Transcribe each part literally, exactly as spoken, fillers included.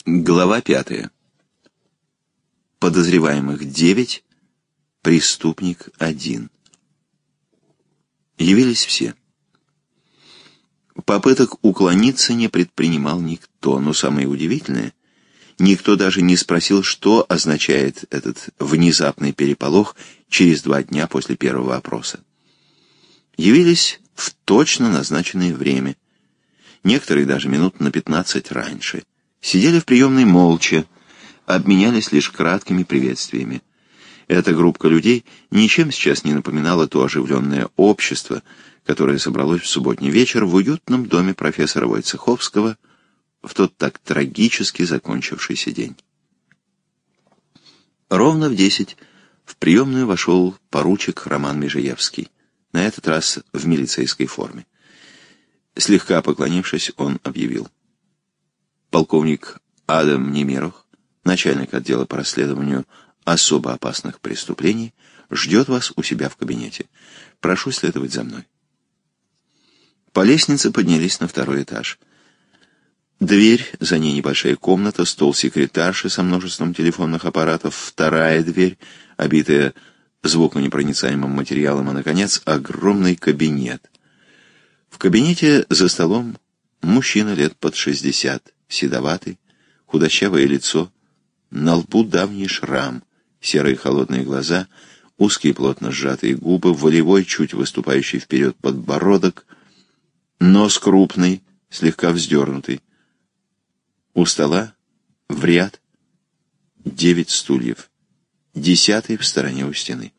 Глава пятая. Подозреваемых девять, преступник один. Явились все. Попыток уклониться не предпринимал никто, но самое удивительное, никто даже не спросил, что означает этот внезапный переполох через два дня после первого опроса. Явились в точно назначенное время, некоторые даже минут на пятнадцать раньше. Сидели в приемной молча, обменялись лишь краткими приветствиями. Эта группа людей ничем сейчас не напоминала то оживленное общество, которое собралось в субботний вечер в уютном доме профессора Войцеховского в тот так трагически закончившийся день. Ровно в десять в приемную вошел поручик Роман Межиевский, на этот раз в милицейской форме. Слегка поклонившись, он объявил: полковник Адам Немиров, начальник отдела по расследованию особо опасных преступлений, ждет вас у себя в кабинете. Прошу следовать за мной. По лестнице поднялись на второй этаж. Дверь, за ней небольшая комната, стол секретарши со множеством телефонных аппаратов, вторая дверь, обитая звуконепроницаемым материалом, а, наконец, огромный кабинет. В кабинете за столом мужчина лет под шестьдесят, седоватый, худощавое лицо, на лбу давний шрам, серые холодные глаза, узкие плотно сжатые губы, волевой, чуть выступающий вперед подбородок, нос крупный, слегка вздернутый. У стола в ряд девять стульев, десятый в стороне у стены.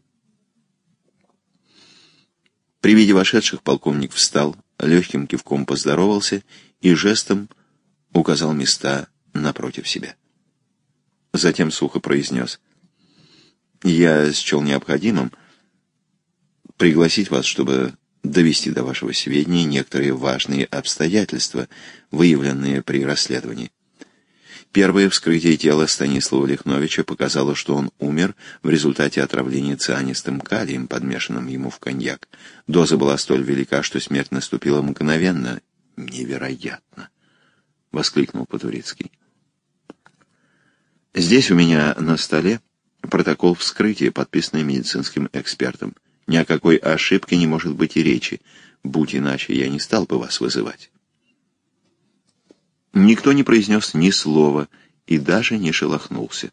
При виде вошедших полковник встал, легким кивком поздоровался и жестом указал места напротив себя. Затем сухо произнес: «Я счел необходимым пригласить вас, чтобы довести до вашего сведения некоторые важные обстоятельства, выявленные при расследовании. Первое вскрытие тела Станислава Лихновича показало, что он умер в результате отравления цианистым калием, подмешанным ему в коньяк. Доза была столь велика, что смерть наступила мгновенно». «Невероятно!» — воскликнул Потурицкий. «Здесь у меня на столе протокол вскрытия, подписанный медицинским экспертом. Ни о какой ошибке не может быть и речи. Будь иначе, я не стал бы вас вызывать». Никто не произнес ни слова и даже не шелохнулся.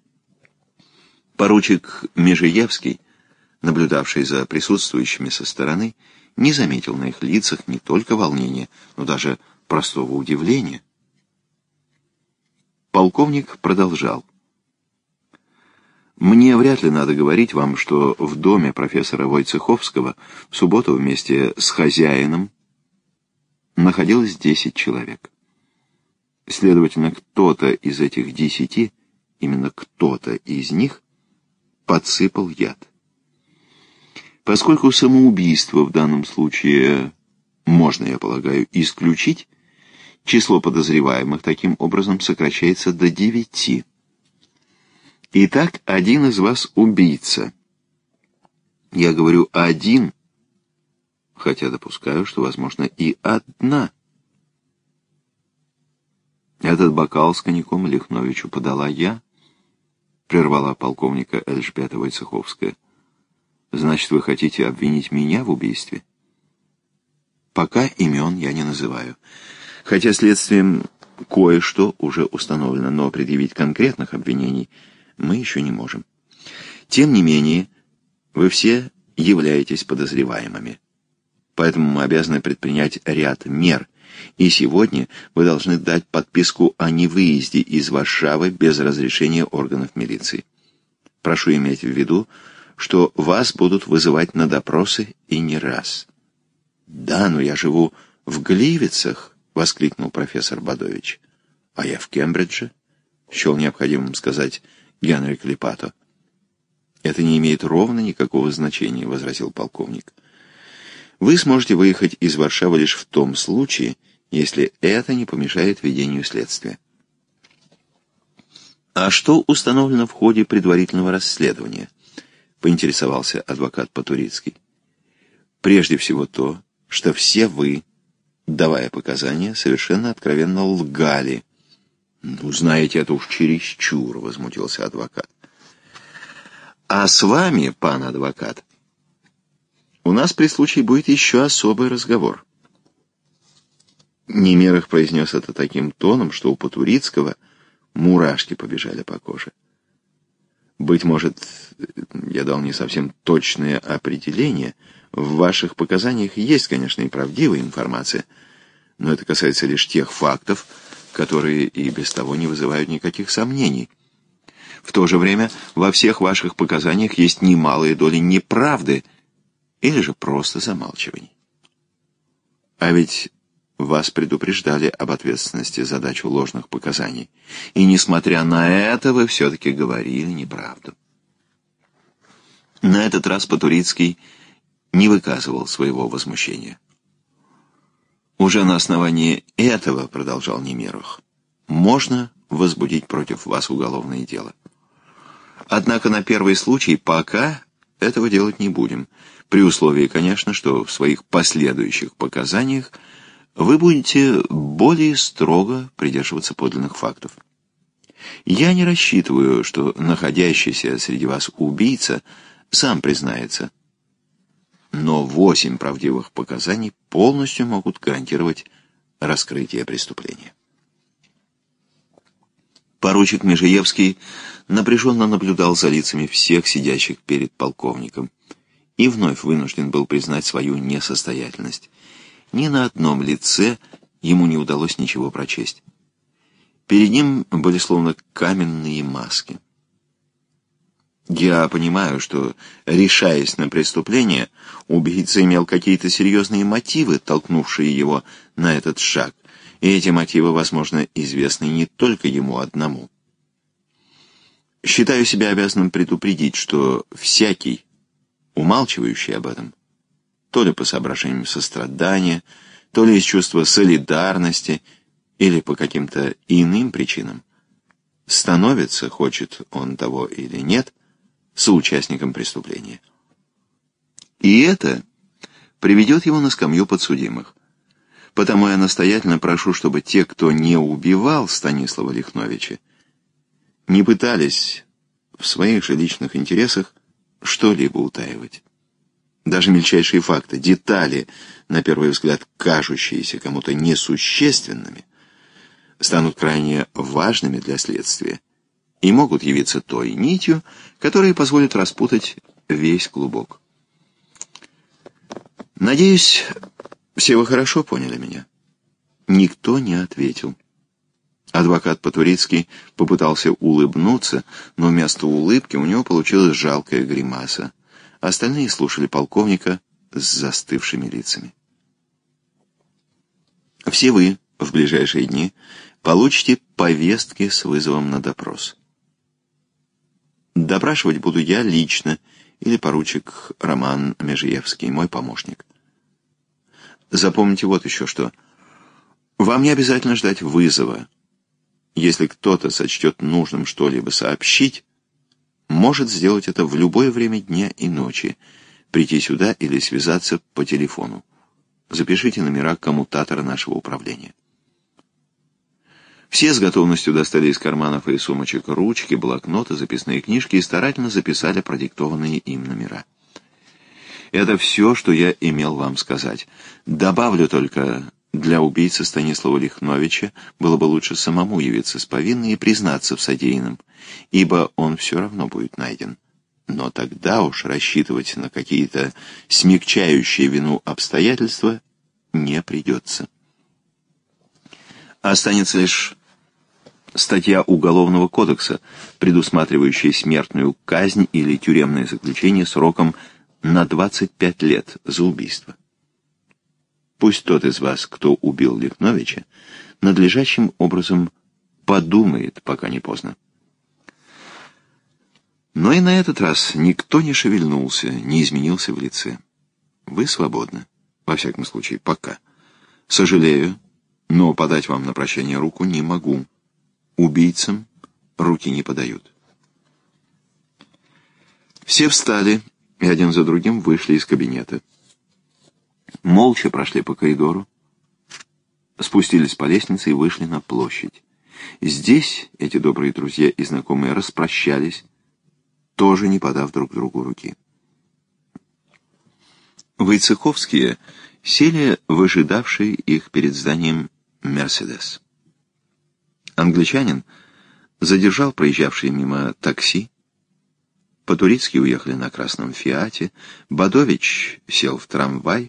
Поручик Межиевский, наблюдавший за присутствующими со стороны, не заметил на их лицах не только волнения, но даже простого удивления. Полковник продолжал: «Мне вряд ли надо говорить вам, что в доме профессора Войцеховского в субботу вместе с хозяином находилось десять человек. Следовательно, кто-то из этих десяти, именно кто-то из них, подсыпал яд. Поскольку самоубийство в данном случае можно, я полагаю, исключить, число подозреваемых таким образом сокращается до девяти. Итак, один из вас убийца. Я говорю «один», хотя допускаю, что, возможно, и одна. Этот бокал с коньяком Лихновичу подала я, прервала полковника Эльжбета Войцеховская. Значит, вы хотите обвинить меня в убийстве? Пока имен я не называю. Хотя следствием кое-что уже установлено, но предъявить конкретных обвинений мы еще не можем. Тем не менее, вы все являетесь подозреваемыми. Поэтому мы обязаны предпринять ряд мер, и сегодня вы должны дать подписку о невыезде из Варшавы без разрешения органов милиции. Прошу иметь в виду, что вас будут вызывать на допросы и не раз». «Да, но я живу в Гливицах», — воскликнул профессор Бадович. «А я в Кембридже», — счел необходимым сказать Генри Клипато. «Это не имеет ровно никакого значения», — возразил полковник. «Вы сможете выехать из Варшавы лишь в том случае, если это не помешает ведению следствия». «А что установлено в ходе предварительного расследования?» — поинтересовался адвокат Потурицкий. «Прежде всего то, что все вы, давая показания, совершенно откровенно лгали». Ну, знаете, это уж чересчур, возмутился адвокат. А с вами, пан адвокат, у нас при случае будет еще особый разговор. Немерых произнес это таким тоном, что у Потурицкого мурашки побежали по коже. Быть может, я дал не совсем точное определение. В ваших показаниях есть, конечно, и правдивая информация, но это касается лишь тех фактов, которые и без того не вызывают никаких сомнений. В то же время во всех ваших показаниях есть немалая доля неправды или же просто замалчиваний. А ведь вас предупреждали об ответственности за дачу ложных показаний, и, несмотря на это, вы все-таки говорили неправду. На этот раз Потурицкий не выказывал своего возмущения. Уже на основании этого, продолжал Немерых, можно возбудить против вас уголовное дело. Однако на первый случай пока этого делать не будем, при условии, конечно, что в своих последующих показаниях вы будете более строго придерживаться подлинных фактов. Я не рассчитываю, что находящийся среди вас убийца сам признается, но восемь правдивых показаний полностью могут гарантировать раскрытие преступления. Поручик Межиевский напряженно наблюдал за лицами всех сидящих перед полковником и вновь вынужден был признать свою несостоятельность. Ни на одном лице ему не удалось ничего прочесть. Перед ним были словно каменные маски. Я понимаю, что, решаясь на преступление, убийца имел какие-то серьезные мотивы, толкнувшие его на этот шаг, и эти мотивы, возможно, известны не только ему одному. Считаю себя обязанным предупредить, что всякий, умалчивающий об этом, то ли по соображениям сострадания, то ли из чувства солидарности, или по каким-то иным причинам, становится, хочет он того или нет, соучастником преступления. И это приведет его на скамью подсудимых. Потому я настоятельно прошу, чтобы те, кто не убивал Станислава Лихновича, не пытались в своих же личных интересах что-либо утаивать. Даже мельчайшие факты, детали, на первый взгляд кажущиеся кому-то несущественными, станут крайне важными для следствия и могут явиться той нитью, которая позволит распутать весь клубок. Надеюсь, все вы хорошо поняли меня. Никто не ответил. Адвокат Потурицкий попытался улыбнуться, но вместо улыбки у него получилась жалкая гримаса. Остальные слушали полковника с застывшими лицами. Все вы в ближайшие дни получите повестки с вызовом на допрос. Допрашивать буду я лично или поручик Роман Межиевский, мой помощник. Запомните вот еще что. Вам не обязательно ждать вызова. Если кто-то сочтет нужным что-либо сообщить, может сделать это в любое время дня и ночи, прийти сюда или связаться по телефону. Запишите номера коммутатора нашего управления. Все с готовностью достали из карманов и сумочек ручки, блокноты, записные книжки и старательно записали продиктованные им номера. Это все, что я имел вам сказать. Добавлю только, для убийцы Станислава Лихновича было бы лучше самому явиться с повинной и признаться в содеянном, ибо он все равно будет найден. Но тогда уж рассчитывать на какие-то смягчающие вину обстоятельства не придется. Останется лишь статья Уголовного кодекса, предусматривающая смертную казнь или тюремное заключение сроком на двадцать пять лет за убийство. Пусть тот из вас, кто убил Лихновича, надлежащим образом подумает, пока не поздно. Но и на этот раз никто не шевельнулся, не изменился в лице. Вы свободны, во всяком случае, пока. Сожалею, но подать вам на прощание руку не могу. Убийцам руки не подают. Все встали и один за другим вышли из кабинета. Молча прошли по коридору, спустились по лестнице и вышли на площадь. Здесь эти добрые друзья и знакомые распрощались, тоже не подав друг другу руки. Войцеховские сели в ожидавший их перед зданием «Мерседес». Англичанин задержал проезжавшие мимо такси, по-турецки уехали на красном «Фиате», Бадович сел в трамвай,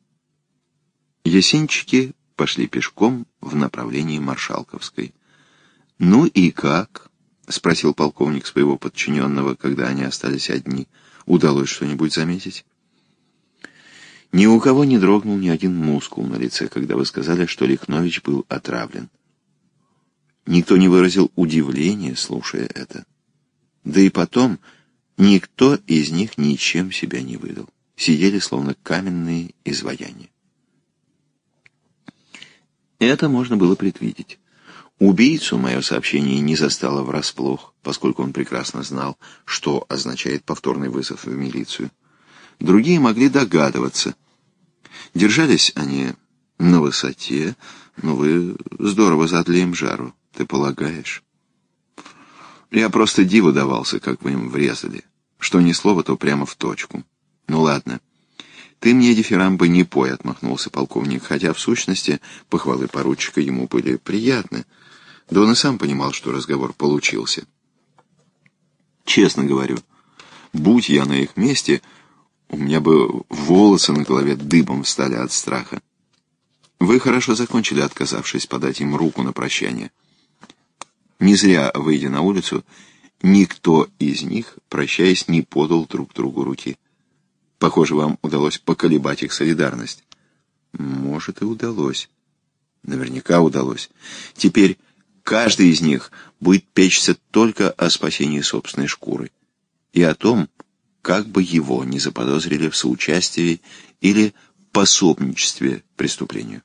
ясенчики пошли пешком в направлении Маршалковской. «Ну и как?» — спросил полковник своего подчиненного, когда они остались одни. «Удалось что-нибудь заметить?» Ни у кого не дрогнул ни один мускул на лице, когда вы сказали, что Лихнович был отравлен. Никто не выразил удивления, слушая это. Да и потом никто из них ничем себя не выдал. Сидели, словно каменные изваяния. Это можно было предвидеть. Убийцу мое сообщение не застало врасплох, поскольку он прекрасно знал, что означает повторный вызов в милицию. Другие могли догадываться. Держались они на высоте, но вы здорово задали им жару, ты полагаешь? Я просто диву давался, как вы им врезали. Что ни слова, то прямо в точку. Ну ладно. Ты мне дифирамбы не пой, отмахнулся полковник, хотя в сущности похвалы поручика ему были приятны. Да он и сам понимал, что разговор получился. Честно говорю, будь я на их месте, у меня бы волосы на голове дыбом встали от страха. Вы хорошо закончили, отказавшись подать им руку на прощание. Не зря, выйдя на улицу, никто из них, прощаясь, не подал друг другу руки. Похоже, вам удалось поколебать их солидарность. Может, и удалось. Наверняка удалось. Теперь каждый из них будет печься только о спасении собственной шкуры и о том, как бы его не заподозрили в соучастии или пособничестве преступлению.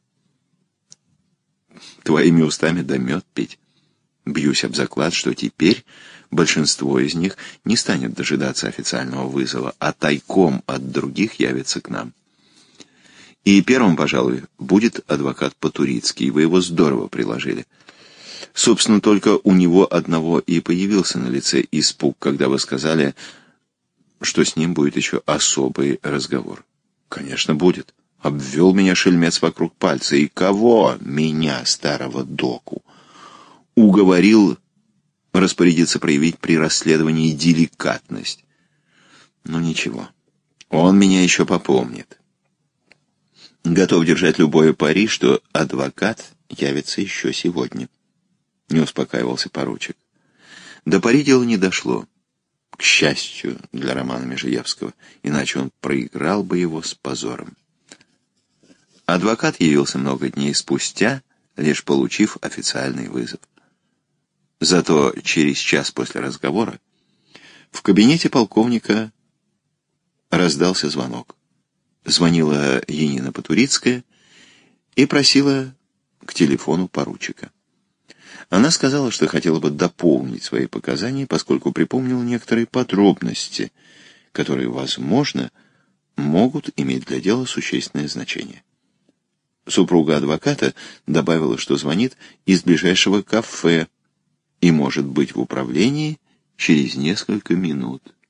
Твоими устами да мед пить. Бьюсь об заклад, что теперь большинство из них не станет дожидаться официального вызова, а тайком от других явится к нам. И первым, пожалуй, будет адвокат Потурицкий. Вы его здорово приложили. Собственно, только у него одного и появился на лице испуг, когда вы сказали, что с ним будет еще особый разговор. Конечно, будет. Обвел меня шельмец вокруг пальца. И кого? Меня, старого доку. Уговорил распорядиться проявить при расследовании деликатность. Но ничего, он меня еще попомнит. Готов держать любое пари, что адвокат явится еще сегодня. Не успокаивался поручик. До пари дело не дошло. К счастью для Романа Межиевского, иначе он проиграл бы его с позором. Адвокат явился много дней спустя, лишь получив официальный вызов. Зато через час после разговора в кабинете полковника раздался звонок. Звонила Янина Потурицкая и просила к телефону поручика. Она сказала, что хотела бы дополнить свои показания, поскольку припомнила некоторые подробности, которые, возможно, могут иметь для дела существенное значение. Супруга адвоката добавила, что звонит из ближайшего кафе и может быть в управлении через несколько минут.